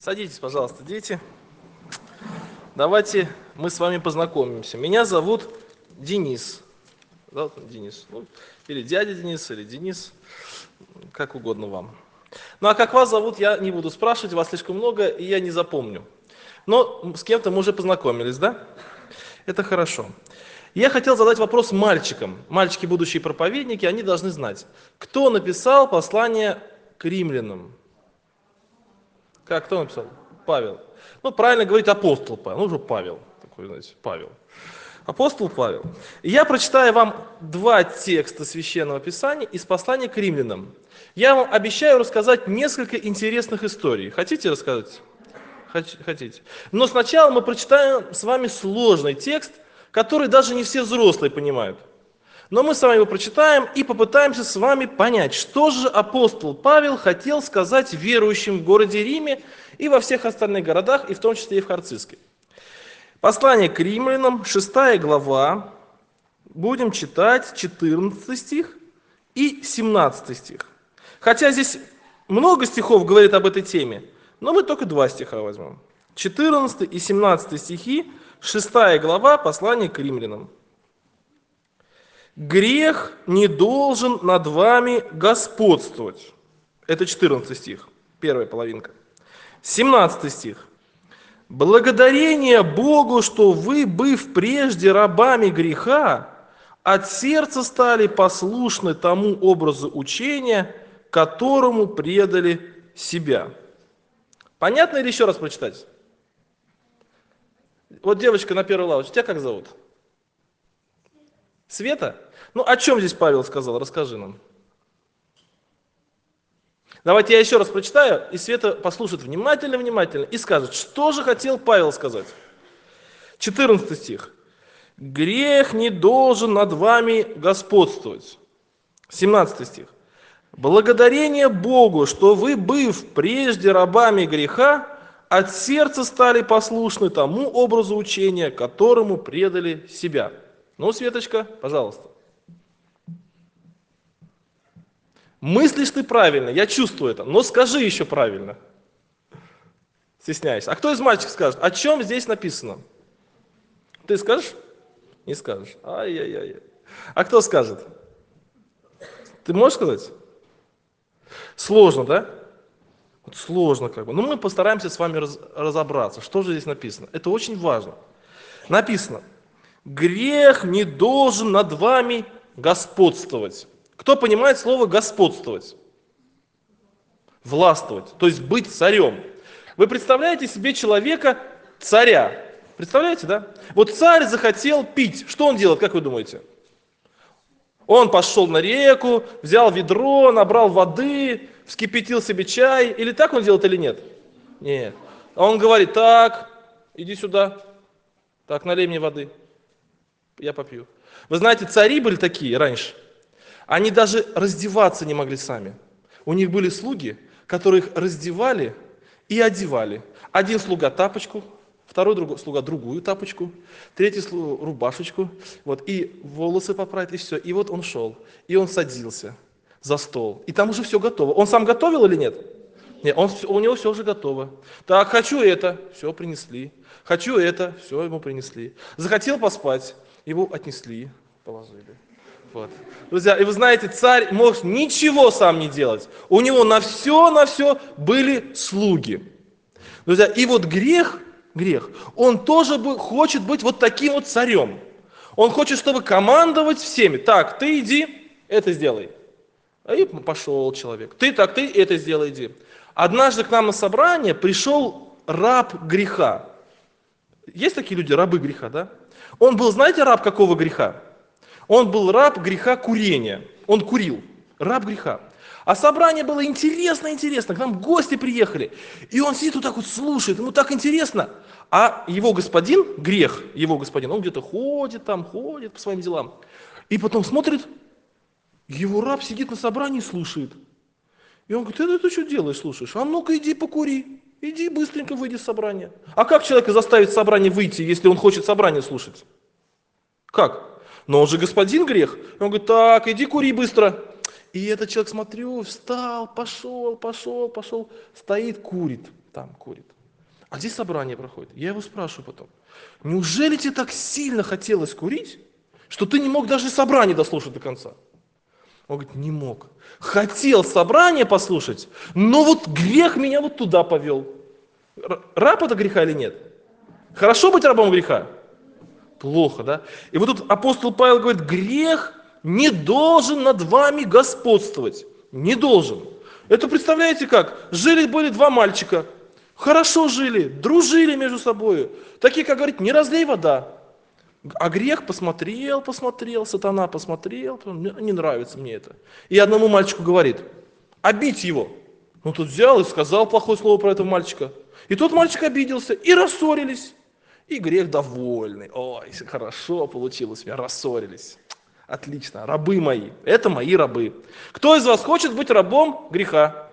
Садитесь, пожалуйста, дети. Давайте мы с вами познакомимся. Меня зовут Денис. Да, Денис. Или дядя Денис, или Денис. Как угодно вам. Ну а как вас зовут, я не буду спрашивать, вас слишком много, и я не запомню. Но с кем-то мы уже познакомились, да? Это хорошо. Я хотел задать вопрос мальчикам. Мальчики, будущие проповедники, они должны знать, кто написал послание к римлянам. Кто написал? Павел. Правильно говорить апостол Павел. Уже Павел. Такой, знаете, Павел. Апостол Павел. И я прочитаю вам два текста Священного Писания из послания к римлянам. Я вам обещаю рассказать несколько интересных историй. Хотите рассказать? Хотите. Но сначала мы прочитаем с вами сложный текст, который даже не все взрослые понимают. Но мы с вами его прочитаем и попытаемся с вами понять, что же апостол Павел хотел сказать верующим в городе Риме и во всех остальных городах, и в том числе и в Харцизской. Послание к римлянам, 6 глава, будем читать 14 стих и 17 стих. Хотя здесь много стихов говорит об этой теме, но мы только два стиха возьмем. 14 и 17 стихи, 6 глава, послание к римлянам. «Грех не должен над вами господствовать». Это 14 стих, первая половинка. 17 стих. «Благодарение Богу, что вы, быв прежде рабами греха, от сердца стали послушны тому образу учения, которому предали себя». Понятно или еще раз прочитать? Вот девочка на первой лавочке, тебя как зовут? Света? О чем здесь Павел сказал? Расскажи нам. Давайте я еще раз прочитаю, и Света послушает внимательно и скажет, что же хотел Павел сказать. 14 стих. «Грех не должен над вами господствовать». 17 стих. «Благодарение Богу, что вы, быв прежде рабами греха, от сердца стали послушны тому образу учения, которому предали себя». Светочка, пожалуйста. Мыслишь ты правильно, я чувствую это, но скажи еще правильно. Стесняешься. А кто из мальчиков скажет, о чем здесь написано? Ты скажешь? Не скажешь. Ай-яй-яй. А кто скажет? Ты можешь сказать? Сложно, да? Сложно Но мы постараемся с вами разобраться, что же здесь написано. Это очень важно. Написано. Грех не должен над вами господствовать. Кто понимает слово господствовать? Властвовать, то есть быть царем. Вы представляете себе человека царя? Представляете, да? Вот царь захотел пить. Что он делает, как вы думаете? Он пошел на реку, взял ведро, набрал воды, вскипятил себе чай. Или так он делает, или нет? Нет. А он говорит, так, иди сюда. Так, налей мне воды. Я попью. Вы знаете, цари были такие раньше. Они даже раздеваться не могли сами. У них были слуги, которые их раздевали и одевали. Один слуга тапочку, второй слуга другую тапочку, третий слуга рубашечку, и волосы поправить, и все. И вот он шел, и он садился за стол. И там уже все готово. Он сам готовил или нет? Нет, у него все уже готово. Так, хочу это, все принесли. Хочу это, все ему принесли. Захотел поспать. Его отнесли, положили. Друзья, и вы знаете, царь мог ничего сам не делать. У него на все были слуги. Друзья, и грех, он тоже хочет быть таким царем. Он хочет, чтобы командовать всеми. Так, ты иди, это сделай. И пошел человек. Ты это сделай, иди. Однажды к нам на собрание пришел раб греха. Есть такие люди, рабы греха, да? Он был, знаете, раб какого греха? Он был раб греха курения. Он курил. Раб греха. А собрание было интересно. К нам гости приехали. И он сидит слушает. Ему так интересно. А его господин, он где-то ходит по своим делам. И потом смотрит, его раб сидит на собрании и слушает. И он говорит, ты что делаешь, слушаешь? А ну-ка иди покури. Иди быстренько выйди с собрания. А как человека заставить собрание выйти, если он хочет собрание слушать? Как? Но он же господин грех. Он говорит, так, иди кури быстро. И этот человек, смотрю, встал, пошел, стоит, курит. там курит. А здесь собрание проходит. Я его спрашиваю потом: неужели тебе так сильно хотелось курить, что ты не мог даже собрание дослушать до конца? Он говорит: не мог. Хотел собрание послушать, но вот грех меня вот туда повел. Раб это греха или нет? Хорошо быть рабом греха? Плохо, да? И вот тут апостол Павел говорит: грех не должен над вами господствовать. Не должен. Это представляете как? Жили-были два мальчика, хорошо жили, дружили между собой. Такие, как говорит, не разлей вода. А грех посмотрел, сатана посмотрел, не нравится мне это. И одному мальчику говорит: а бить его. Ну тут взял и сказал плохое слово про этого мальчика. И тот мальчик обиделся, и рассорились. И грех довольный. Ой, хорошо получилось у меня, рассорились. Отлично, рабы мои, это мои рабы. Кто из вас хочет быть рабом греха?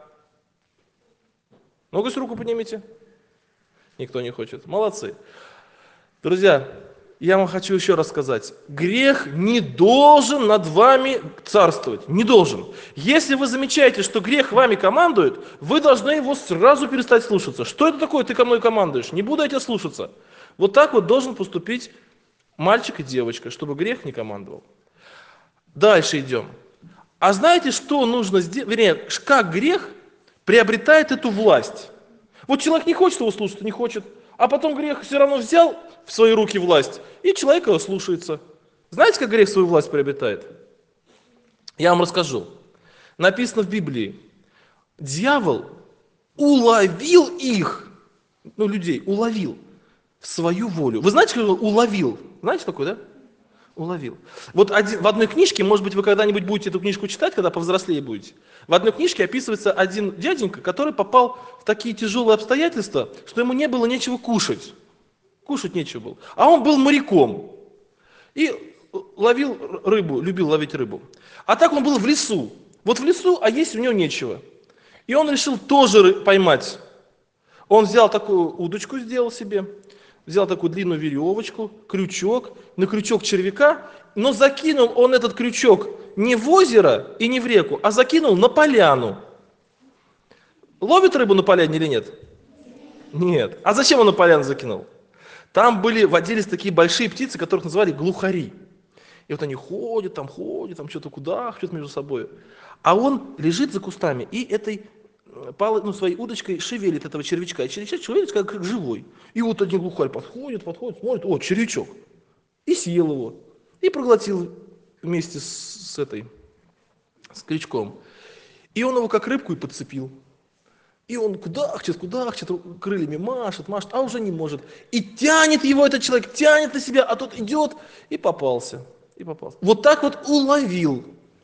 Ну-ка, руку поднимите. Никто не хочет. Молодцы. Друзья, я вам хочу еще раз сказать. Грех не должен над вами царствовать. Не должен. Если вы замечаете, что грех вами командует, вы должны его сразу перестать слушаться. Что это такое, ты ко мной командуешь? Не буду я тебя слушаться. Вот так вот должен поступить мальчик и девочка, чтобы грех не командовал. Дальше идем. А знаете, что нужно сделать? Вернее, как грех приобретает эту власть? Вот человек не хочет его слушать, не хочет. А потом грех все равно взял в свои руки власть, и человек его слушается. Знаете, как грех свою власть приобретает? Я вам расскажу. Написано в Библии: дьявол уловил их, людей, уловил в свою волю. Вы знаете, как он уловил? Знаете такое, да? Уловил. Вот в одной книжке, может быть, вы когда-нибудь будете эту книжку читать, когда повзрослее будете. В одной книжке описывается один дяденька, который попал в такие тяжелые обстоятельства, что ему не было нечего кушать. Кушать нечего было. А он был моряком. И ловил рыбу, любил ловить рыбу. А так он был в лесу. Вот в лесу, а есть у него нечего. И он решил тоже поймать. Он взял такую удочку, сделал себе. Взял такую длинную веревочку, крючок, на крючок червяка, но закинул он этот крючок не в озеро и не в реку, а закинул на поляну. Ловит рыбу на поляне или нет? Нет. А зачем он на поляну закинул? Там водились такие большие птицы, которых называли глухари. И вот они ходят, там что-то кудахчут между собой. А он лежит за кустами и этой своей удочкой шевелит этого червячка. И червячок шевелит как живой. И вот один глухарь подходит, смотрит: о, червячок. И съел его. И проглотил вместе с крючком. И он его как рыбку и подцепил. И он кудахчет, крыльями машет, а уже не может. И тянет его этот человек, тянет на себя, а тот идет и попался. Вот так вот уловил.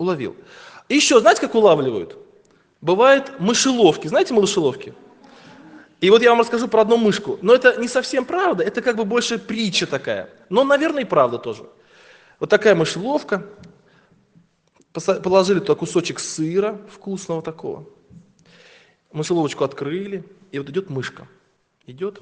Еще знаете, как улавливают? Бывают мышеловки. Знаете мышеловки? И вот я вам расскажу про одну мышку. Но это не совсем правда, это как бы больше притча такая. Но, наверное, и правда тоже. Вот такая мышеловка. Положили туда кусочек сыра вкусного такого. Мышеловочку открыли, и вот идет мышка. Идет,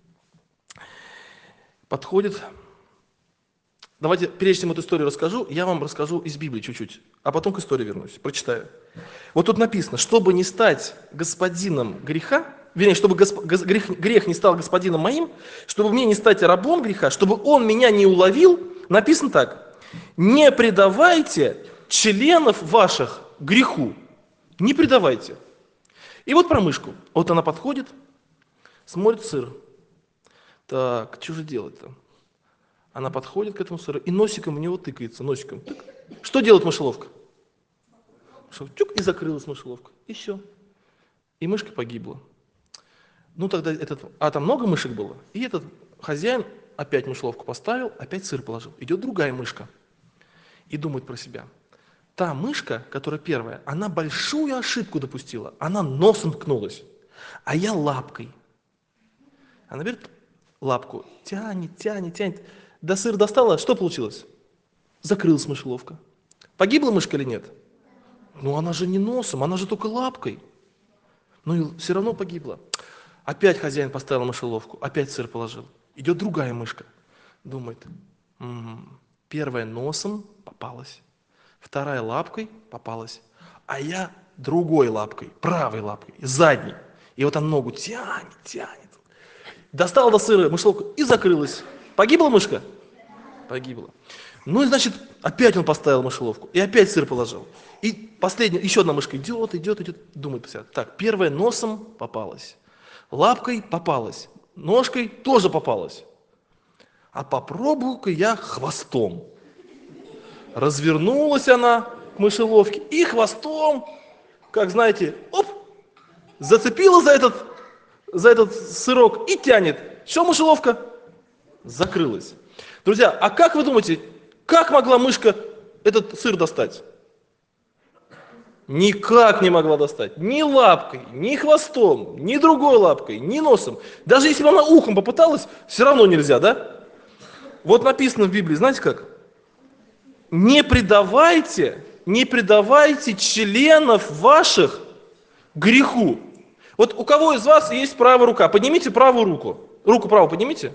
подходит. Давайте, прежде чем эту историю расскажу, я вам расскажу из Библии чуть-чуть, а потом к истории вернусь, прочитаю. Вот тут написано: чтобы не стать господином греха, вернее, чтобы грех не стал господином моим, чтобы мне не стать рабом греха, чтобы он меня не уловил, написано так: не предавайте членов ваших греху, не предавайте. И вот про мышку. Вот она подходит, смотрит сыр. Так, что же делать-то? Она подходит к этому сыру и носиком в него тыкается. Носиком. Тык. Что делает мышеловка? Чук, и закрылась мышеловка. И все. И мышка погибла. Ну тогда там много мышек было. И этот хозяин опять мышеловку поставил, опять сыр положил. Идет другая мышка. И думает про себя: та мышка, которая первая, она большую ошибку допустила. Она носом ткнулась, а я лапкой. Она берет лапку, тянет. До сыр достала, что получилось? Закрылась мышеловка. Погибла мышка или нет? Ну она же не носом, она же только лапкой. Ну и все равно погибла. Опять хозяин поставил мышеловку, опять сыр положил. Идет другая мышка. Думает: первая носом попалась. Вторая лапкой попалась, а я другой лапкой, правой лапкой, задней. И вот она ногу тянет, тянет. Достала до сыра мышеловку и закрылась. Погибла мышка? Погибла. Ну и значит, опять он поставил мышеловку. И опять сыр положил. И последняя, еще одна мышка идет, идет, идет. Думает, так, первая носом попалась. Лапкой попалась. Ножкой тоже попалась. А попробую-ка я хвостом. Развернулась она к мышеловке и хвостом, как знаете, оп, зацепила за этот сырок и тянет. Что мышеловка? Закрылась. Друзья, а как вы думаете, как могла мышка этот сыр достать? Никак не могла достать. Ни лапкой, ни хвостом, ни другой лапкой, ни носом. Даже если бы она ухом попыталась, все равно нельзя, да? Вот написано в Библии, знаете как? Не предавайте членов ваших греху. Вот у кого из вас есть правая рука? Поднимите правую руку. Руку правую поднимите.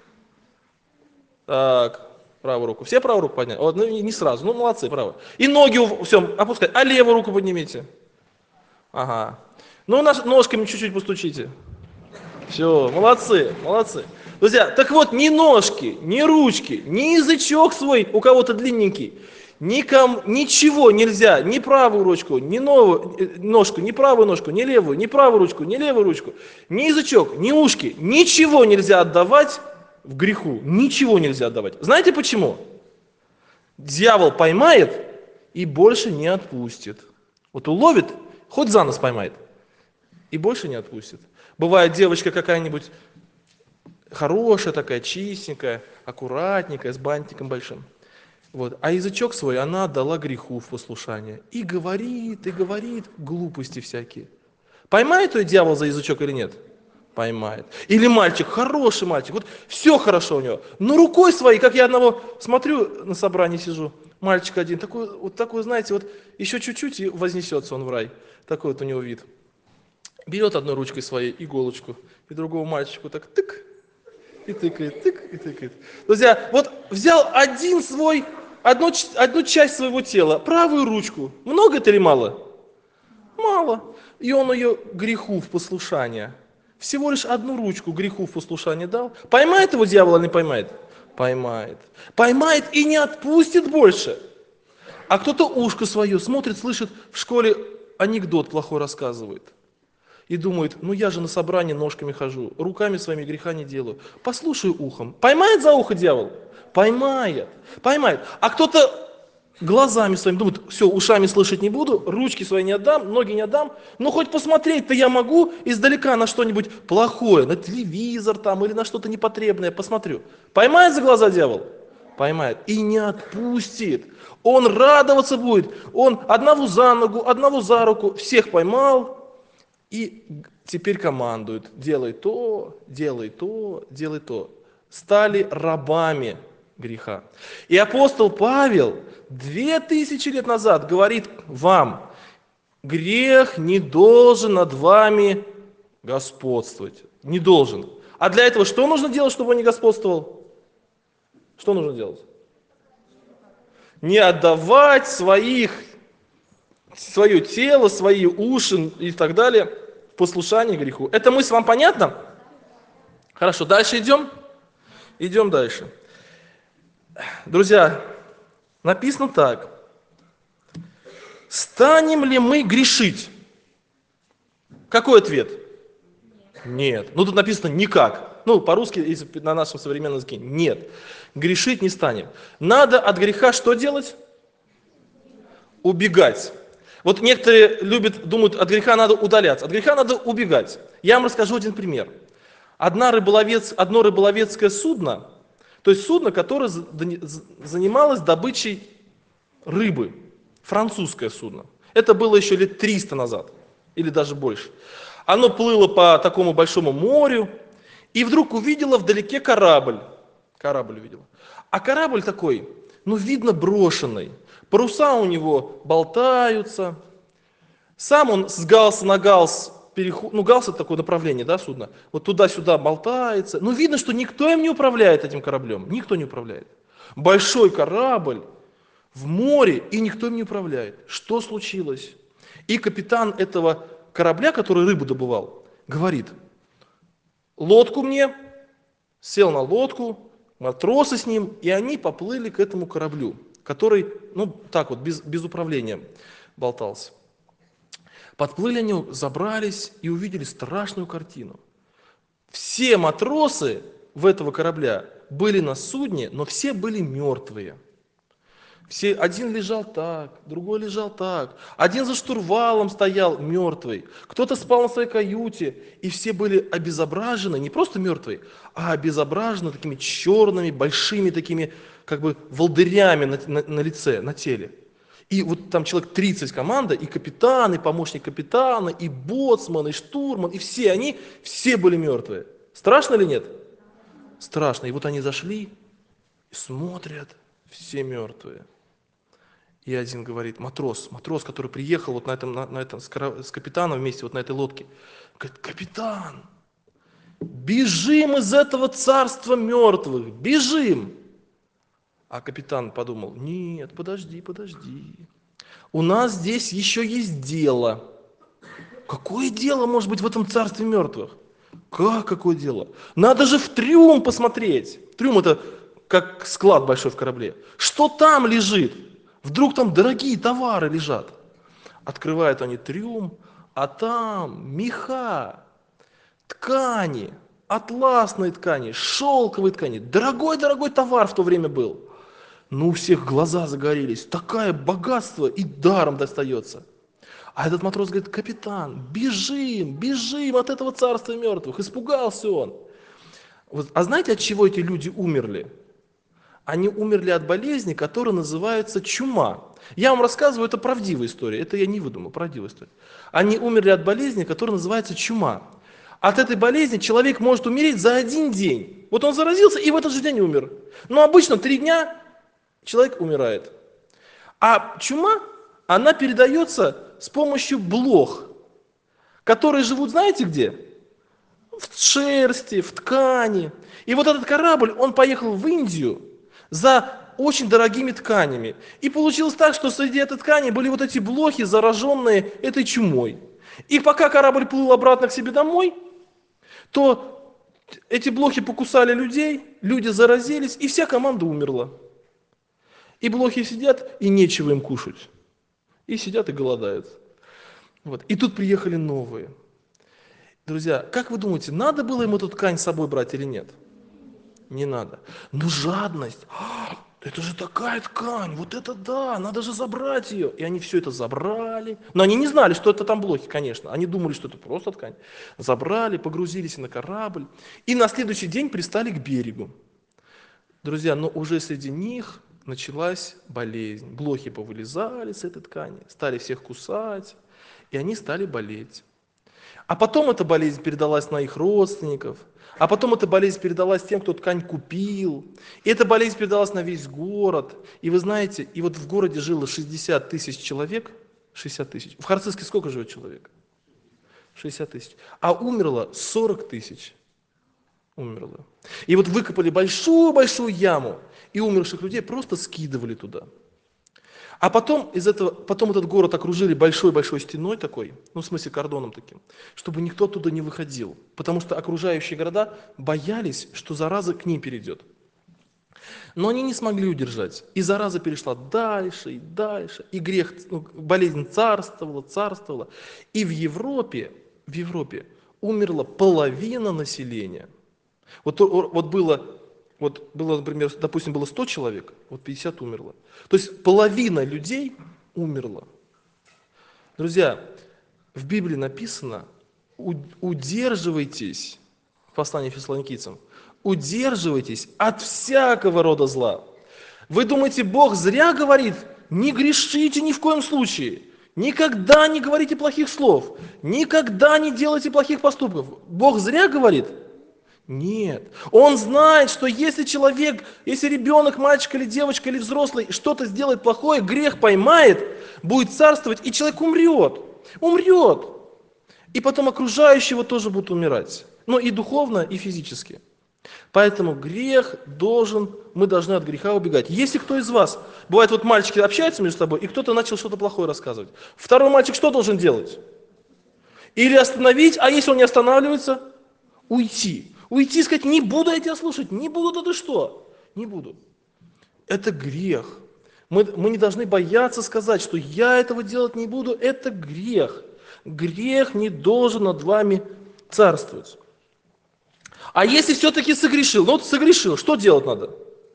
Так, правую руку. Все правую руку подняли? Вот, ну, не сразу, ну молодцы, правую. И ноги все, опускайте. А левую руку поднимите. Ага. Ну, ножками чуть-чуть постучите. Все, молодцы, молодцы. Друзья, так вот, ни ножки, ни ручки, ни язычок свой у кого-то длинненький, ничего нельзя, ни правую ручку, ни ножку, ни правую ножку, ни левую, ни правую ручку, ни левую ручку, ни язычок, ни ушки, ничего нельзя отдавать в греху, ничего нельзя отдавать. Знаете почему? Дьявол поймает и больше не отпустит. Вот уловит, хоть за нос поймает, и больше не отпустит. Бывает девочка какая-нибудь хорошая такая, чистенькая, аккуратненькая, с бантиком большим. Вот. А язычок свой она отдала греху в послушание. И говорит глупости всякие. Поймает ее дьявол за язычок или нет? Поймает. Или мальчик, хороший мальчик, вот все хорошо у него. Но рукой своей, как я одного смотрю, на собрании сижу, мальчик один, такой, знаете, вот еще чуть-чуть и вознесется он в рай. Такой вот у него вид. Берет одной ручкой своей иголочку, и другого мальчику так тык, и тыкает, тык, и тыкает. Друзья, вот взял одну часть своего тела, правую ручку. Много это или мало? Мало. И он ее греху в послушание. Всего лишь одну ручку греху в послушание дал. Поймает его дьявол или не поймает? Поймает. Поймает и не отпустит больше. А кто-то ушко свое смотрит, слышит, в школе анекдот плохой рассказывает. И думает, ну я же на собрании ножками хожу, руками своими греха не делаю. Послушаю ухом. Поймает за ухо дьявол? Поймает. Поймает. А кто-то глазами своими думает, все, ушами слышать не буду, ручки свои не отдам, ноги не отдам, но хоть посмотреть-то я могу издалека на что-нибудь плохое, на телевизор там или на что-то непотребное посмотрю. Поймает за глаза дьявол? Поймает. И не отпустит. Он радоваться будет. Он одного за ногу, одного за руку, всех поймал. И теперь командует, делай то, делай то, делай то. Стали рабами греха. И апостол Павел 2000 лет назад говорит вам, грех не должен над вами господствовать. Не должен. А для этого что нужно делать, чтобы он не господствовал? Что нужно делать? Не отдавать свое тело, свои уши и так далее в послушание греху. Эта мысль вам понятна? Хорошо, дальше идем? Идем дальше. Друзья, написано так. Станем ли мы грешить? Какой ответ? Нет. Ну тут написано никак. Ну по-русски, если на нашем современном языке, нет. Грешить не станем. Надо от греха что делать? Убегать. Вот некоторые думают, от греха надо удаляться, от греха надо убегать. Я вам расскажу один пример. Одно рыболовецкое судно, то есть судно, которое занималось добычей рыбы, французское судно. Это было еще лет 300 назад, или даже больше. Оно плыло по такому большому морю, и вдруг увидело вдалеке корабль. Корабль увидело. А корабль такой, видно, брошенный. Паруса у него болтаются. Сам он с галса на галс галс это такое направление, да, судна. Вот туда-сюда болтается. Видно, что никто им не управляет этим кораблем. Никто не управляет. Большой корабль в море, и никто им не управляет. Что случилось? И капитан этого корабля, который рыбу добывал, говорит: лодку мне, сел на лодку, матросы с ним, и они поплыли к этому кораблю, который, так вот, без управления болтался. Подплыли они, забрались и увидели страшную картину. Все матросы в этого корабля были на судне, но все были мертвые. Один лежал так, другой лежал так. Один за штурвалом стоял мертвый. Кто-то спал на своей каюте. И все были обезображены, не просто мертвые, а обезображены такими черными, большими такими, как бы, волдырями на лице, на теле. И вот там человек 30 команда, и капитан, и помощник капитана, и боцман, и штурман, и все они, все были мертвые. Страшно или нет? Страшно. И вот они зашли, и смотрят, все мертвые. И один говорит, матрос, который приехал вот на этом с капитаном вместе вот на этой лодке, говорит: капитан, бежим из этого царства мертвых, бежим. А капитан подумал: нет, подожди. У нас здесь еще есть дело. Какое дело может быть в этом царстве мертвых? Какое дело? Надо же в трюм посмотреть. Трюм — это как склад большой в корабле. Что там лежит? Вдруг там дорогие товары лежат. Открывают они трюм, а там меха, ткани, атласные ткани, шелковые ткани. Дорогой товар в то время был. У всех глаза загорелись. Такое богатство и даром достается. А этот матрос говорит: капитан, бежим от этого царства мертвых. Испугался он. А знаете, от чего эти люди умерли? Они умерли от болезни, которая называется чума. Я вам рассказываю, это правдивая история, это я не выдумал, правдивая история. Они умерли от болезни, которая называется чума. От этой болезни человек может умереть за один день. Вот он заразился и в этот же день умер. Но обычно 3 дня человек умирает. А чума, она передается с помощью блох, которые живут, знаете где? В шерсти, в ткани. И вот этот корабль, он поехал в Индию за очень дорогими тканями. И получилось так, что среди этой ткани были вот эти блохи, зараженные этой чумой. И пока корабль плыл обратно к себе домой, то эти блохи покусали людей, люди заразились, и вся команда умерла. И блохи сидят, и нечего им кушать. И сидят и голодают. Вот. И тут приехали новые. Друзья, как вы думаете, надо было им эту ткань с собой брать или нет? Не надо. Но жадность. Это же такая ткань, вот это да, надо же забрать ее. И они все это забрали. Но они не знали, что это там блохи, конечно. Они думали, что это просто ткань. Забрали, погрузились на корабль. И на следующий день пристали к берегу. Друзья, но уже среди них началась болезнь. Блохи повылезали с этой ткани, стали всех кусать, и они стали болеть. А потом эта болезнь передалась на их родственников, а потом эта болезнь передалась тем, кто ткань купил, и эта болезнь передалась на весь город. И вы знаете, и вот в городе жило 60 тысяч человек, 60 тысяч. В Харциске сколько живет человек? 60 тысяч. А умерло 40 тысяч. Умерло. И вот выкопали большую-большую яму, и умерших людей просто скидывали туда. А потом этот город окружили большой-большой стеной такой, в смысле кордоном таким, чтобы никто оттуда не выходил. Потому что окружающие города боялись, что зараза к ним перейдет. Но они не смогли удержать. И зараза перешла дальше и дальше. И грех, болезнь царствовала. И в Европе умерла половина населения. Вот было, например, допустим, было 100 человек, 50 умерло. То есть половина людей умерла. Друзья, в Библии написано: удерживайтесь, в послании фессалоникийцам, удерживайтесь от всякого рода зла. Вы думаете, Бог зря говорит: не грешите ни в коем случае, никогда не говорите плохих слов, никогда не делайте плохих поступков? Бог зря говорит? Нет. Он знает, что если ребенок, мальчик или девочка, или взрослый что-то сделает плохое, грех поймает, будет царствовать, и человек умрет. И потом окружающие тоже будут умирать. И духовно, и физически. Поэтому мы должны от греха убегать. Если кто из вас, бывает, мальчики общаются между собой, и кто-то начал что-то плохое рассказывать. Второй мальчик что должен делать? Или остановить, а если он не останавливается, уйти. Уйти и сказать, не буду я тебя слушать, не буду, да ты что? Не буду. Это грех. Мы не должны бояться сказать, что я этого делать не буду, это грех. Грех не должен над вами царствовать. А если все-таки согрешил, ну вот согрешил, что делать надо?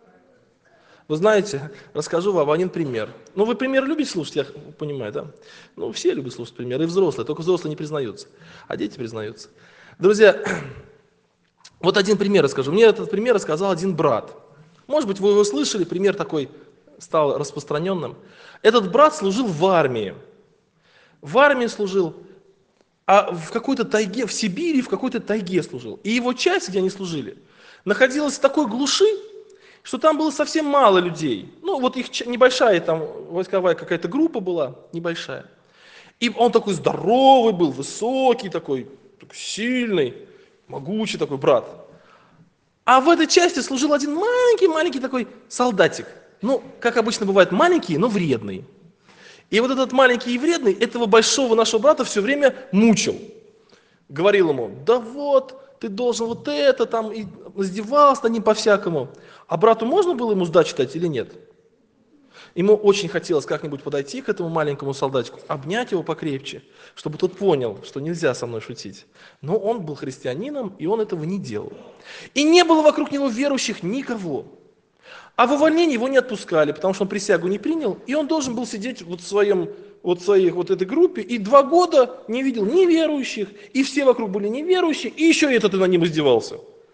Вы знаете, расскажу вам один пример. Ну, вы пример любите слушать, я понимаю, да? Ну, все любят слушать примеры, и взрослые, только взрослые не признаются, а дети признаются. Друзья, вот один пример расскажу. Мне этот пример рассказал один брат. Может быть, вы его слышали, пример такой стал распространенным. Этот брат служил в армии. В армии служил, а в какой-то тайге, в Сибири, в какой-то тайге служил. И его часть, где они служили, находилась в такой глуши, что там было совсем мало людей. Ну, вот их небольшая там войсковая какая-то группа была, небольшая. И он такой здоровый был, высокий такой сильный, могучий такой брат. А в этой части служил один маленький такой солдатик. Ну, как обычно бывает, маленький, но вредный. И вот этот маленький и вредный этого большого нашего брата все время мучил. Говорил ему, да вот, ты должен вот это, там, и издевался над ним по-всякому. А брату можно было ему сдачу дать или нет? Ему очень хотелось как-нибудь подойти к этому маленькому солдатику, обнять его покрепче, чтобы тот понял, что нельзя со мной шутить. Но он был христианином, и он этого не делал. И не было вокруг него верующих никого. А в увольнении его не отпускали, потому что он присягу не принял, и он должен был сидеть в своей этой группе, и 2 года не видел ни верующих, и все вокруг были неверующие, и еще этот и над ним издевался.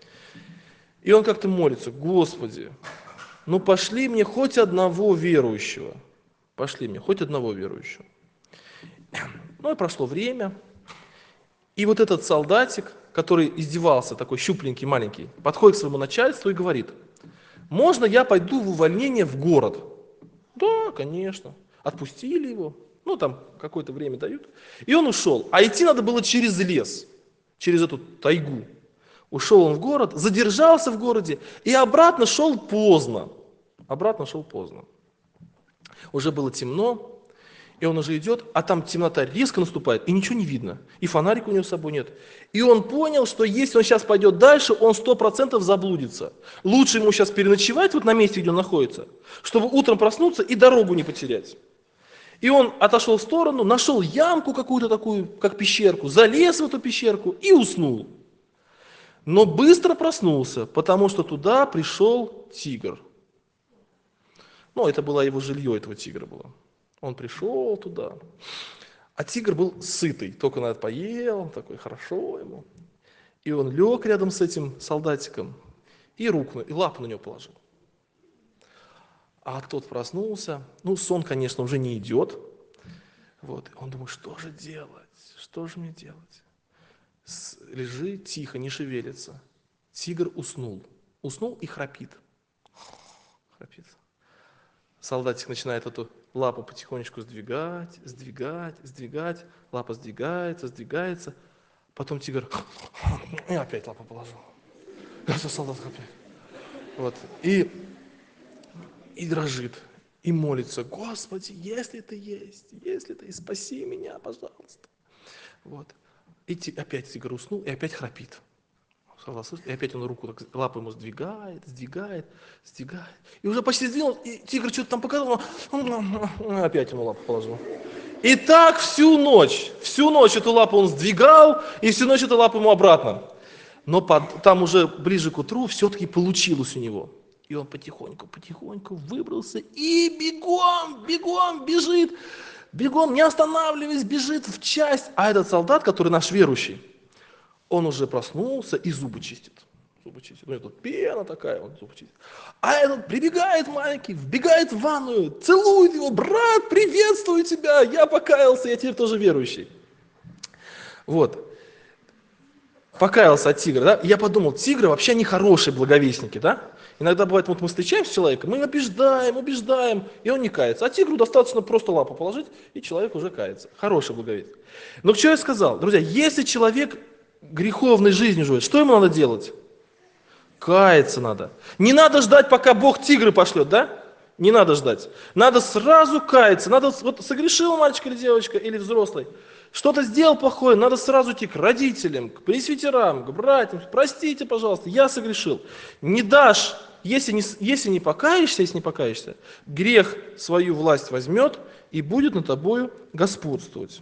И он как-то молится, Господи, ну пошли мне хоть одного верующего. Пошли мне хоть одного верующего. Ну и прошло время. И вот этот солдатик, который издевался, такой щупленький, маленький, подходит к своему начальству и говорит, можно я пойду в увольнение в город? Да, конечно. Отпустили его. Ну там какое-то время дают. И он ушел. А идти надо было через лес, через эту тайгу. Ушел он в город, задержался в городе и обратно шел поздно. Уже было темно, и он уже идет, а там темнота резко наступает, и ничего не видно. И фонарика у него с собой нет. И он понял, что если он сейчас пойдет дальше, он 100% заблудится. Лучше ему сейчас переночевать вот на месте, где он находится, чтобы утром проснуться и дорогу не потерять. И он отошел в сторону, нашел ямку какую-то такую, как пещерку, залез в эту пещерку и уснул. Но быстро проснулся, потому что туда пришел тигр. Ну, это было его жилье, этого тигра было. Он пришел туда, а тигр был сытый, только надо поел, такой хорошо ему. И он лег рядом с этим солдатиком и лапу на него положил. А тот проснулся, ну, сон, конечно, уже не идет. Вот, он думает, что же делать, что же мне делать? Лежит тихо, не шевелится. Тигр уснул и храпит. Солдатик начинает эту лапу потихонечку сдвигать, лапа сдвигается, потом тигр и опять лапу положил. Это солдат опять. Вот. И дрожит, и молится, Господи, если ты есть, спаси меня, пожалуйста. Вот. И опять тигр уснул, и опять храпит. И опять он руку, лапу ему сдвигает. И уже почти сдвинул, и тигр что-то там показал, но опять ему лапу положил. И так всю ночь эту лапу он сдвигал, и всю ночь эту лапу ему обратно. Но там уже ближе к утру все-таки получилось у него. И он потихоньку выбрался и бегом бежит, не останавливаясь, бежит в часть. А этот солдат, который наш верующий, он уже проснулся и зубы чистит. У него тут пена такая, он зубы чистит. А этот прибегает маленький, вбегает в ванную, целует его, брат, приветствую тебя, я покаялся, я теперь тоже верующий. Вот. Покаялся от тигра, да? И я подумал, тигры вообще не хорошие благовестники, да? Иногда бывает, вот мы встречаемся с человеком, мы убеждаем, и он не кается. А тигру достаточно просто лапу положить, и человек уже кается. Хороший благовестник. Но что я сказал? Друзья, если человек греховной жизнью живет, что ему надо делать? Каяться надо. Не надо ждать, пока Бог тигры пошлет, да? Не надо ждать. Надо сразу каяться. Вот согрешил мальчик или девочка, или взрослый. Что-то сделал плохое, надо сразу идти к родителям, к пресвитерам, к братьям. Простите, пожалуйста, я согрешил. Не дашь, если не покаешься, грех свою власть возьмет и будет над тобою господствовать.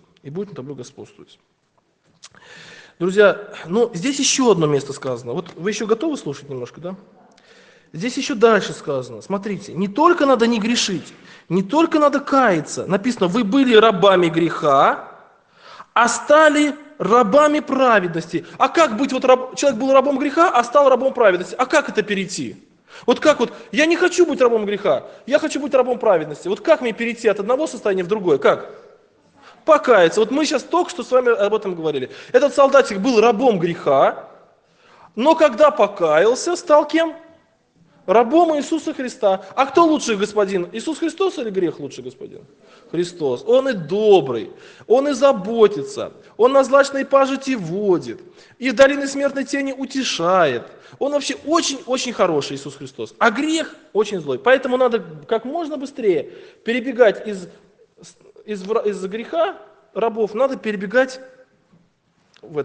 Друзья, ну здесь еще одно место сказано. Вот вы еще готовы слушать немножко, да? Здесь еще дальше сказано. Смотрите, не только надо не грешить, не только надо каяться. Написано, вы были рабами греха, а стали рабами праведности. А как быть, человек был рабом греха, а стал рабом праведности? А как это перейти? Вот как вот, я не хочу быть рабом греха, я хочу быть рабом праведности. Вот как мне перейти от одного состояния в другое? Как? Покаяться. Вот мы сейчас только что с вами об этом говорили. Этот солдатик был рабом греха, но когда покаялся, стал кем? Рабом Иисуса Христа. А кто лучший господин? Иисус Христос или грех лучший господин? Христос. Он и добрый, Он и заботится, Он на злачной пажити водит, и в долине смертной тени утешает. Он вообще очень-очень хороший, Иисус Христос. А грех очень злой. Поэтому надо как можно быстрее перебегать из греха рабов, надо перебегать в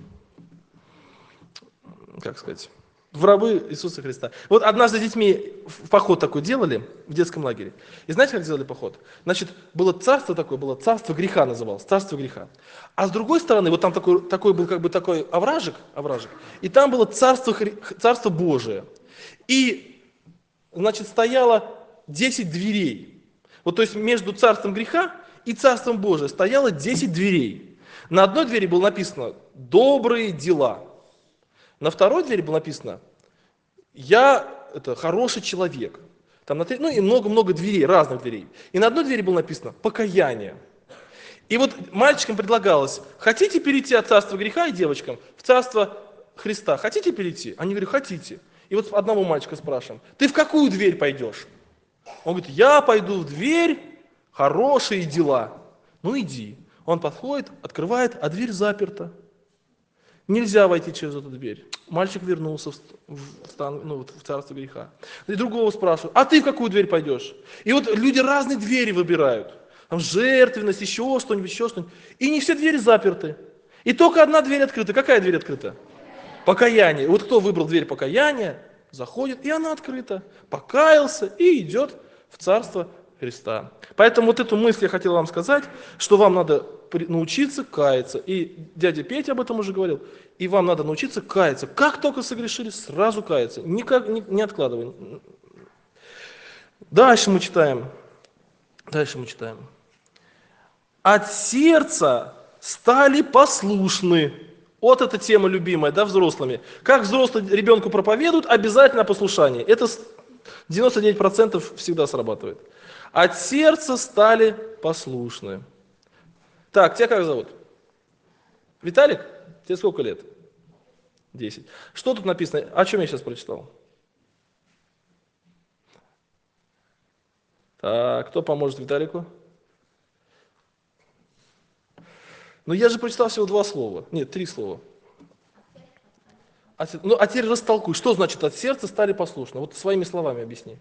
в рабы Иисуса Христа. Вот однажды с детьми в поход такой делали в детском лагере. И знаете, как сделали поход? Значит, было царство царство греха называлось, царство греха. А с другой стороны, вот там такой был как бы такой овражек, и там было царство Божие. И, значит, стояло 10 дверей. Вот то есть между царством греха и царством Божиим стояло 10 дверей. На одной двери было написано «добрые дела». На второй двери было написано «Я хороший человек». Там и много-много дверей, разных дверей. И на одной двери было написано «покаяние». И вот мальчикам предлагалось: хотите перейти от царства греха, и девочкам в царство Христа? Хотите перейти? Они говорят: хотите. И вот одного мальчика спрашиваем: ты в какую дверь пойдешь? Он говорит: я пойду в дверь «хорошие дела». Ну иди. Он подходит, открывает, а дверь заперта. Нельзя войти через эту дверь. Мальчик вернулся в царство греха. И другого спрашивают: а ты в какую дверь пойдешь? И вот люди разные двери выбирают. Там жертвенность, еще что-нибудь. И не все двери заперты. И только одна дверь открыта. Какая дверь открыта? Покаяние. Вот кто выбрал дверь покаяния, заходит, и она открыта. Покаялся и идет в царство Христа. Поэтому вот эту мысль я хотел вам сказать, что вам надо научиться каяться. И дядя Петя об этом уже говорил. И вам надо научиться каяться. Как только согрешили, сразу каяться. Никак не откладывай. Дальше мы читаем. От сердца стали послушны. Вот эта тема любимая, да, взрослыми. Как взрослые ребенку проповедуют, обязательно послушание. Это 99% всегда срабатывает. От сердца стали послушны. Так, тебя как зовут? Виталик? Тебе сколько лет? 10. Что тут написано? О чем я сейчас прочитал? Так, кто поможет Виталику? Ну я же прочитал всего 2 слова. Нет, 3 слова. А теперь растолкуй. Что значит от сердца стали послушны? Вот своими словами объясни.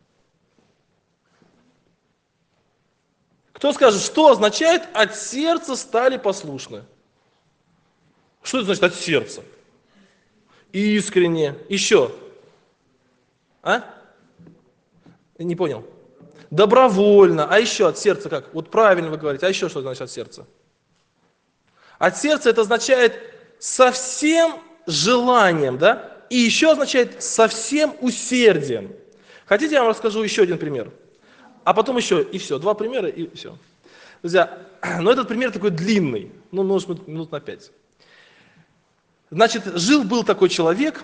Кто скажет, что означает от сердца стали послушны? Что это значит от сердца? Искренне. Еще. А? Не понял. Добровольно. А еще от сердца как? Вот правильно вы говорите. А еще что значит от сердца? От сердца это означает со всем желанием, да? И еще означает со всем усердием. Хотите, я вам расскажу еще один пример? А потом еще, и все. 2 примера, и все. Друзья, но этот пример такой длинный, может, минут на 5. Значит, жил-был такой человек,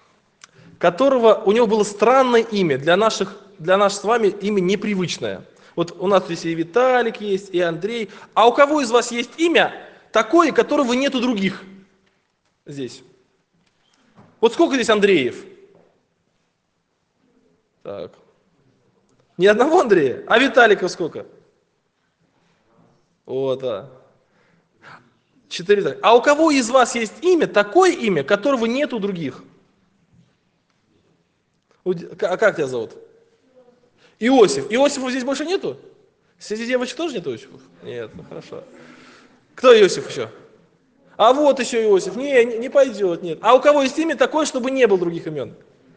у него было странное имя, для нас с вами имя непривычное. Вот у нас здесь и Виталик есть, и Андрей. А у кого из вас есть имя такое, которого нету других здесь? Вот сколько здесь Андреев? Так. Ни одного Андрея? А Виталиков сколько? Вот, да. 4. А у кого из вас есть имя, такое имя, которого нет у других? А как тебя зовут? Иосиф. Иосифов здесь больше нету? Среди девочек тоже нет Иосифов? Нет, ну хорошо. Кто Иосиф еще? А вот еще Иосиф. Не пойдет, нет. А у кого есть имя такое, чтобы не было других имен?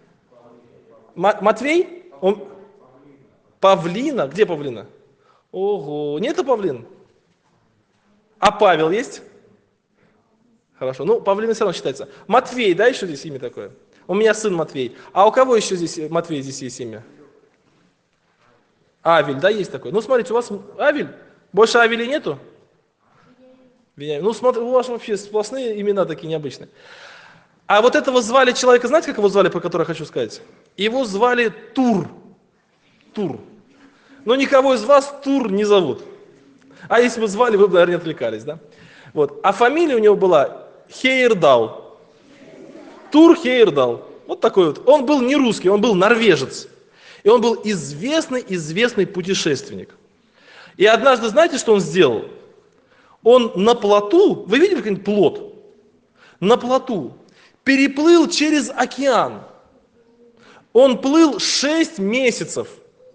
Матвей? Павлина? Где Павлина? Ого, нету Павлин? А Павел есть? Хорошо, ну Павлина все равно считается. Матвей, да, еще здесь имя такое? У меня сын Матвей. А у кого еще здесь Матвей здесь есть имя? Авель, да, есть такой? Ну, смотрите, у вас Авель, больше Авелей нету? Ну, смотри, у вас вообще сплошные имена такие необычные. А вот этого звали человека, знаете, как его звали, про который я хочу сказать? Его звали Тур. Тур. Но никого из вас Тур не зовут. А если бы звали, вы бы, наверное, отвлекались, да? Вот. А фамилия у него была Хейердал. Тур Хейердал. Вот такой вот. Он был не русский, он был норвежец. И он был известный путешественник. И однажды, знаете, что он сделал? Он на плоту, вы видели какой-нибудь плот? На плоту переплыл через океан. Он плыл 6 месяцев.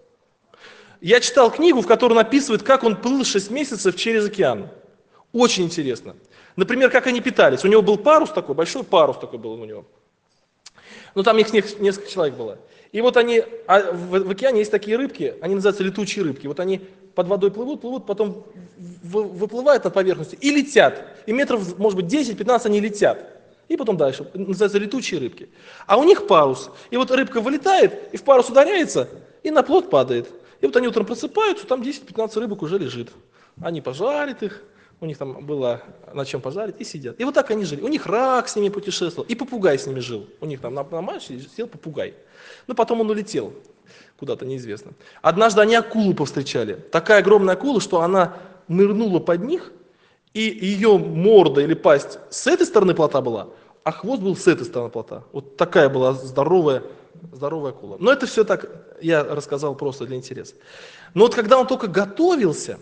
Я читал книгу, в которой написывают, как он плыл 6 месяцев через океан. Очень интересно. Например, как они питались. У него был парус такой, большой парус такой был у него. Ну, там их несколько человек было. И вот они, в океане есть такие рыбки, они называются летучие рыбки. Вот они под водой плывут, потом выплывают на поверхности и летят. И метров, может быть, 10-15 они летят. И потом дальше. Называются летучие рыбки. А у них парус. И вот рыбка вылетает, и в парус ударяется, и на плот падает. И вот они утром просыпаются, там 10-15 рыбок уже лежит. Они пожарят их, у них там было на чем пожарить, и сидят. И вот так они жили. У них рак с ними путешествовал, и попугай с ними жил. У них там на мачте сидел попугай. Но потом он улетел куда-то, неизвестно. Однажды они акулу повстречали. Такая огромная акула, что она нырнула под них, и ее морда или пасть с этой стороны плота была, а хвост был с этой стороны плота. Вот такая была здоровая акула. Но это все так я рассказал просто для интереса. Но вот когда он только готовился,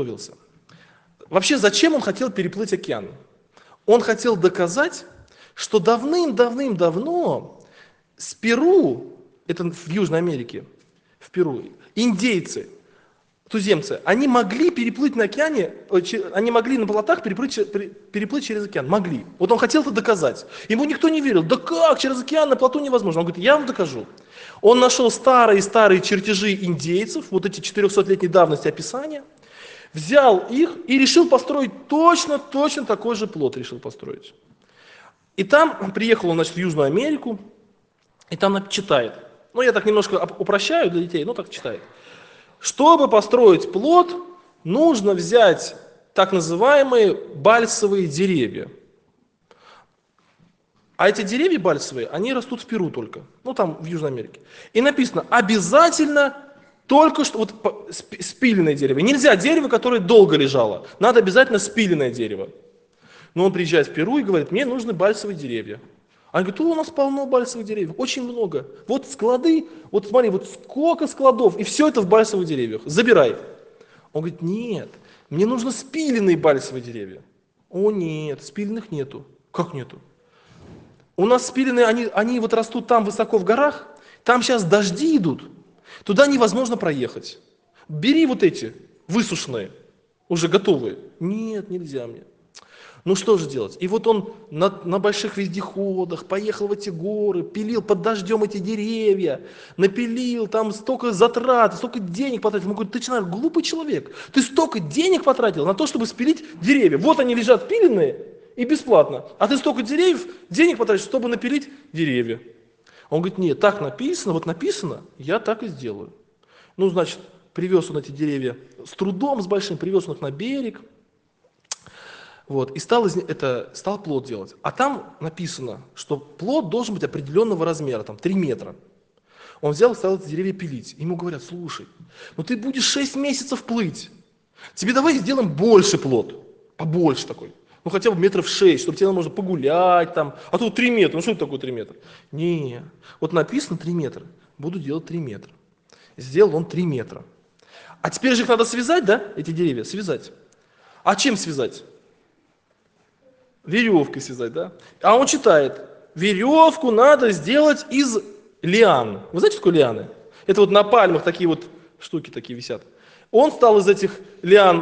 вообще зачем он хотел переплыть океан? Он хотел доказать, что давным-давным-давно с Перу, это в Южной Америке, в Перу, индейцы, туземцы, они могли переплыть на океане, они могли на плотах переплыть через океан, могли. Вот он хотел это доказать. Ему никто не верил. Да как, через океан на плоту невозможно. Он говорит, я вам докажу. Он нашел старые чертежи индейцев, вот эти 400-летней давности описания, взял их и решил построить точно такой же плот решил построить. И там приехал он, значит, в Южную Америку, и там читает. Ну, я так немножко упрощаю для детей, но так читает. Чтобы построить плот, нужно взять так называемые бальсовые деревья. А эти деревья бальсовые, они растут в Перу только, ну там в Южной Америке. И написано, обязательно только что, вот спиленное дерево. Нельзя дерево, которое долго лежало, надо обязательно спиленное дерево. Но он приезжает в Перу и говорит, мне нужны бальсовые деревья. Они говорят, у нас полно бальсовых деревьев, очень много. Вот склады, вот смотри, вот сколько складов, и все это в бальсовых деревьях, забирай. Он говорит, нет, мне нужны спиленные бальсовые деревья. О нет, спиленных нету. Как нету? У нас спиленные, они вот растут там высоко в горах, там сейчас дожди идут, туда невозможно проехать. Бери вот эти, высушенные, уже готовые. Нет, нельзя мне. Ну что же делать? И вот он на больших вездеходах поехал в эти горы, пилил под дождем эти деревья, напилил, там столько затрат, столько денег потратил. Ему говорят, ты что, глупый человек, ты столько денег потратил на то, чтобы спилить деревья. Вот они лежат пиленные и бесплатно, а ты столько денег потратишь, чтобы напилить деревья. Он говорит, нет, так написано, вот написано, я так и сделаю. Ну, значит, привез он эти деревья с трудом, с большим, привез он их на берег. Вот, и стал плот делать. А там написано, что плот должен быть определенного размера, там 3 метра. Он взял и стал эти деревья пилить. Ему говорят, слушай, ну ты будешь 6 месяцев плыть. Тебе давай сделаем больше плот, побольше такой. Ну хотя бы метров 6, чтобы тебе можно погулять там. А тут 3 метра, ну что это такое 3 метра? Не, вот написано 3 метра, буду делать 3 метра. Сделал он 3 метра. А теперь же их надо связать, да, эти деревья, связать. А чем связать? Веревкой связать, да? А он читает, веревку надо сделать из лиан. Вы знаете, что такое лианы? Это вот на пальмах такие вот штуки такие висят. Он стал из этих лиан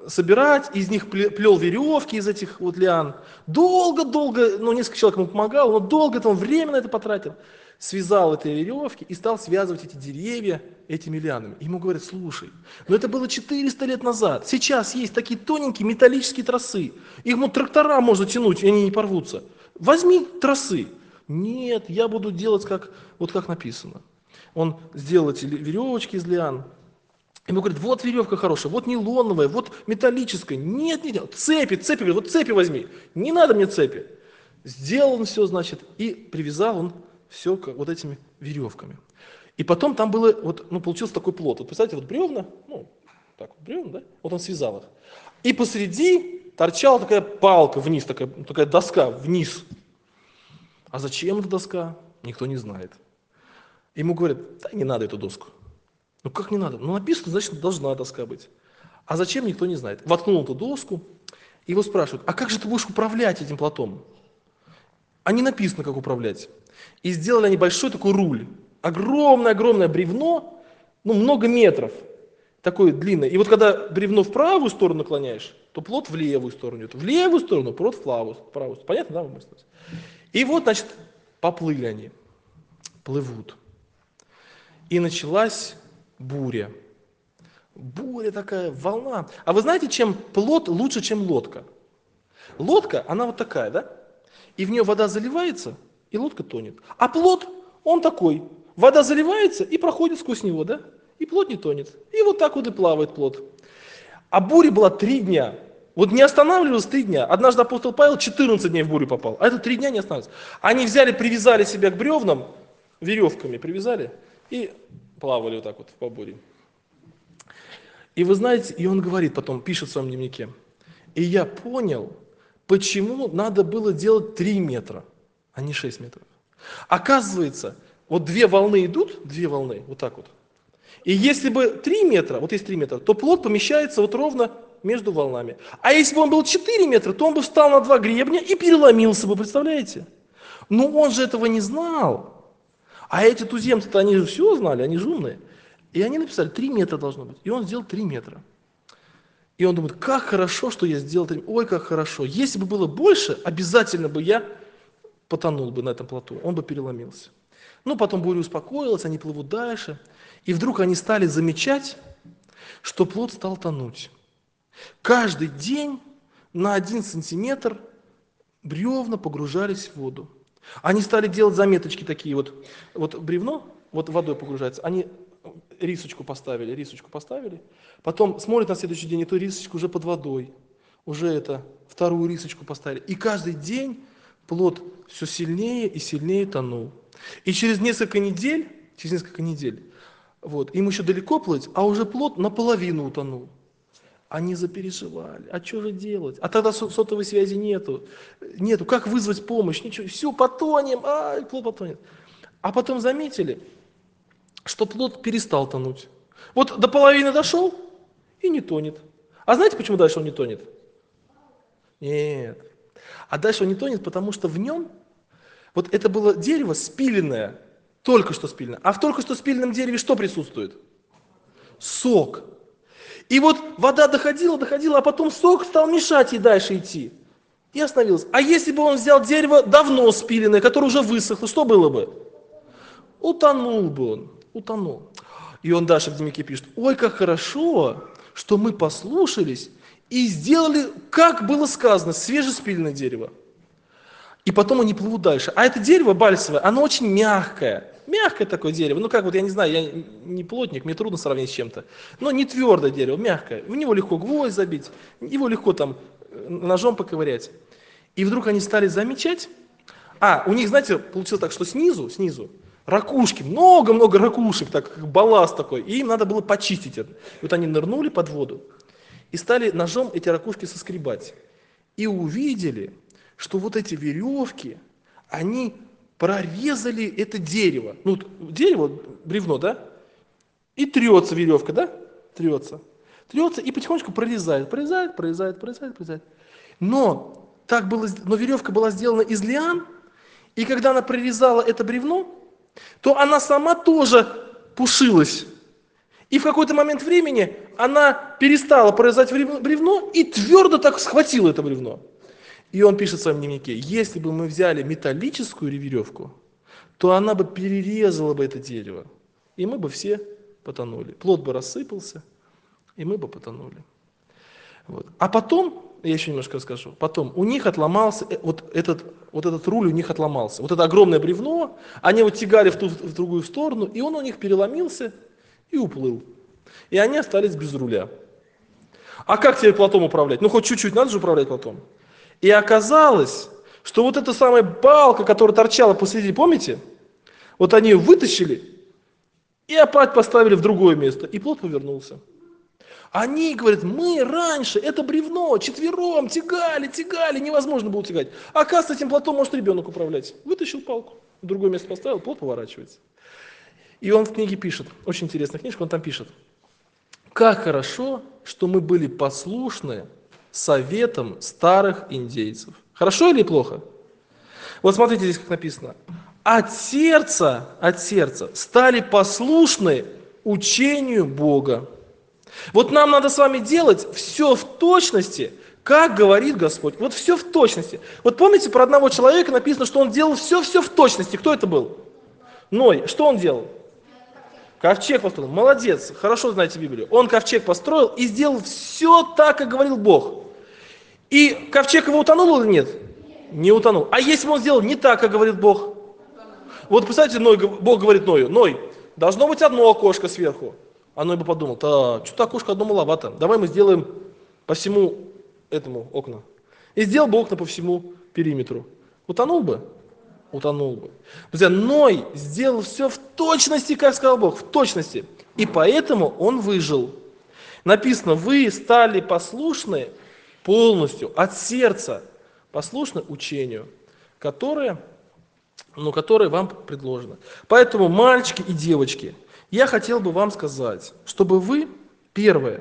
собирать, из них плел веревки из этих вот лиан. Долго-долго, ну, несколько человек ему помогало, но долго там время на это потратил. Связал эти веревки и стал связывать эти деревья этими лианами. Ему говорят: слушай, но это было 400 лет назад. Сейчас есть такие тоненькие металлические тросы. Их трактора можно тянуть, и они не порвутся. Возьми тросы. Нет, я буду делать вот как написано. Он сделал эти веревочки из лиан. Ему говорят: вот веревка хорошая, вот нейлоновая, вот металлическая. Нет, цепи, говорит, вот цепи возьми. Не надо мне цепи. Сделал он все, значит, и привязал он все вот этими веревками. И потом там было, получился такой плот. Вот представьте, вот бревна, так вот бревна, да? Вот он связал их. И посреди торчала такая палка вниз, такая доска вниз. А зачем эта доска? Никто не знает. Ему говорят: да не надо эту доску. Ну как не надо? Ну написано, значит, должна доска быть. А зачем, никто не знает. Воткнул эту доску, и его спрашивают: а как же ты будешь управлять этим плотом? А не написано, как управлять. И сделали они большой такой руль. Огромное-огромное бревно, много метров. Такое длинное. И вот когда бревно в правую сторону наклоняешь, то плот в левую сторону идет. В левую сторону, плот в правую сторону. Понятно, да? И вот, значит, поплыли они. Плывут. И началась буря. Буря такая, волна. А вы знаете, чем плот лучше, чем лодка? Лодка, она вот такая, да? И в нее вода заливается, и лодка тонет. А плот, он такой. Вода заливается и проходит сквозь него, да? И плот не тонет. И вот так вот и плавает плот. А буря была 3 дня. Вот не останавливалась 3 дня. Однажды апостол Павел 14 дней в бурю попал. А это 3 дня не останавливалось. Они взяли, привязали себя к бревнам, веревками привязали, и плавали вот так вот по буре. И вы знаете, и он говорит потом, пишет в своем дневнике: и я понял, почему надо было делать 3 метра, а не 6 метров. Оказывается, вот 2 волны идут, 2 волны, вот так вот. И если бы 3 метра, вот есть 3 метра, то плот помещается вот ровно между волнами. А если бы он был 4 метра, то он бы встал на 2 гребня и переломился бы, представляете? Но он же этого не знал. А эти туземцы-то, они же все знали, они же умные. И они написали: 3 метра должно быть. И он сделал 3 метра. И он думает: как хорошо, что я сделал 3 метра. Ой, как хорошо. Если бы было больше, обязательно бы я потонул бы на этом плоту. Он бы переломился. Потом буря успокоилась, они плывут дальше. И вдруг они стали замечать, что плот стал тонуть. Каждый день на 1 сантиметр бревна погружались в воду. Они стали делать заметочки такие, вот бревно, вот водой погружается, они рисочку поставили, потом смотрят на следующий день, эту рисочку уже под водой, уже вторую рисочку поставили. И каждый день плот все сильнее и сильнее тонул. И через несколько недель, им еще далеко плыть, а уже плот наполовину утонул. Они запереживали. А что же делать? А тогда сотовой связи нету. Как вызвать помощь? Ничего. Все, потонем. Плот потонет. А потом заметили, что плот перестал тонуть. Вот до половины дошел и не тонет. А знаете, почему дальше он не тонет? Нет. А дальше он не тонет, потому что в нем, вот это было дерево спиленное, только что спиленное. А в только что спиленном дереве что присутствует? Сок. И вот вода доходила, а потом сок стал мешать ей дальше идти. И остановился. А если бы он взял дерево давно спиленное, которое уже высохло, что было бы? Утонул бы он. Утонул. И он дальше в дневнике пишет: ой, как хорошо, что мы послушались и сделали, как было сказано, свежеспиленное дерево. И потом они плывут дальше. А это дерево бальсовое, оно очень мягкое. Мягкое такое дерево. Я не знаю, я не плотник, мне трудно сравнить с чем-то. Но не твердое дерево, мягкое. В него легко гвоздь забить, его легко ножом поковырять. И вдруг они стали замечать, у них, знаете, получилось так, что снизу ракушки, много-много ракушек, как балласт такой, и им надо было почистить это. И вот они нырнули под воду и стали ножом эти ракушки соскребать. И увидели, что вот эти веревки, они прорезали это дерево. Дерево, бревно, да? И трется веревка, да? Трется и потихонечку прорезает. Но веревка была сделана из лиан, и когда она прорезала это бревно, то она сама тоже пушилась. И в какой-то момент времени она перестала прорезать бревно и твердо так схватила это бревно. И он пишет в своем дневнике: если бы мы взяли металлическую веревку, то она бы перерезала бы это дерево, и мы бы все потонули. Плод бы рассыпался, и мы бы потонули. Вот. А потом, я еще немножко расскажу, потом у них отломался, вот этот руль у них отломался. Вот это огромное бревно, они его тягали в другую сторону, и он у них переломился и уплыл. И они остались без руля. А как теперь плотом управлять? Ну, хоть чуть-чуть надо же управлять плотом. И оказалось, что вот эта самая балка, которая торчала посреди, помните? Вот они ее вытащили и опять поставили в другое место, и плот повернулся. Они говорят: мы раньше это бревно четвером тягали, невозможно было тягать. Оказывается, этим плотом может ребенок управлять. Вытащил палку, в другое место поставил, плот поворачивается. И он в книге пишет, очень интересная книжка, он там пишет: как хорошо, что мы были послушны советам старых индейцев. Хорошо или плохо? Вот смотрите здесь, как написано. От сердца стали послушны учению Бога. Вот нам надо с вами делать все в точности, как говорит Господь. Вот все в точности. Вот помните, про одного человека написано, что он делал все в точности. Кто это был? Ной. Что он делал? Ковчег построил. Молодец, хорошо знаете Библию. Он ковчег построил и сделал все так, как говорил Бог. И ковчег его утонул или нет? Не утонул. А если бы он сделал не так, как говорит Бог? Вот представьте, Бог говорит Ною: Ной, должно быть одно окошко сверху. А Ной бы подумал: так, что-то окошко одно маловато. Давай мы сделаем по всему этому окна. И сделал бы окна по всему периметру. Утонул бы? Утонул бы. Друзья, Ной сделал все в точности, как сказал Бог, в точности. И поэтому он выжил. Написано: вы стали послушны полностью, от сердца, послушны учению, которое вам предложено. Поэтому, мальчики и девочки, я хотел бы вам сказать, чтобы вы, первое,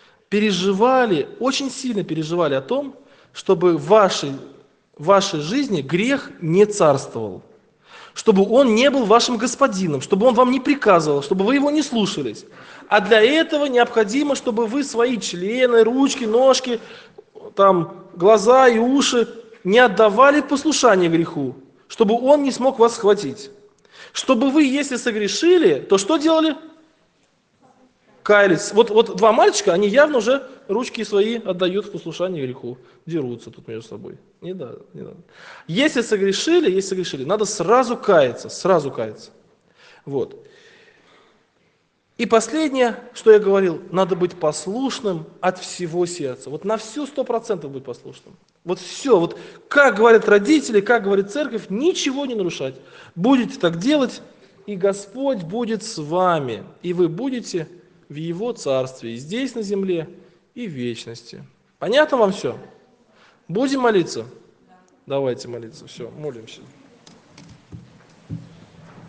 очень сильно переживали о том, чтобы в вашей жизни грех не царствовал, чтобы он не был вашим господином, чтобы он вам не приказывал, чтобы вы его не слушались. А для этого необходимо, чтобы вы свои члены, ручки, ножки, глаза и уши не отдавали послушание греху, чтобы он не смог вас схватить. Чтобы вы, если согрешили, то что делали? Каялись. Вот два мальчика, они явно уже ручки свои отдают в послушание греху. Дерутся тут между собой. Не надо. Если согрешили, надо сразу каяться. Вот. И последнее, что я говорил, надо быть послушным от всего сердца. Вот на всю 100% быть послушным. Вот все, вот как говорят родители, как говорит церковь, ничего не нарушать. Будете так делать, и Господь будет с вами, и вы будете в Его Царстве, и здесь на земле, и в вечности. Понятно вам все? Будем молиться? Давайте молиться. Все, молимся.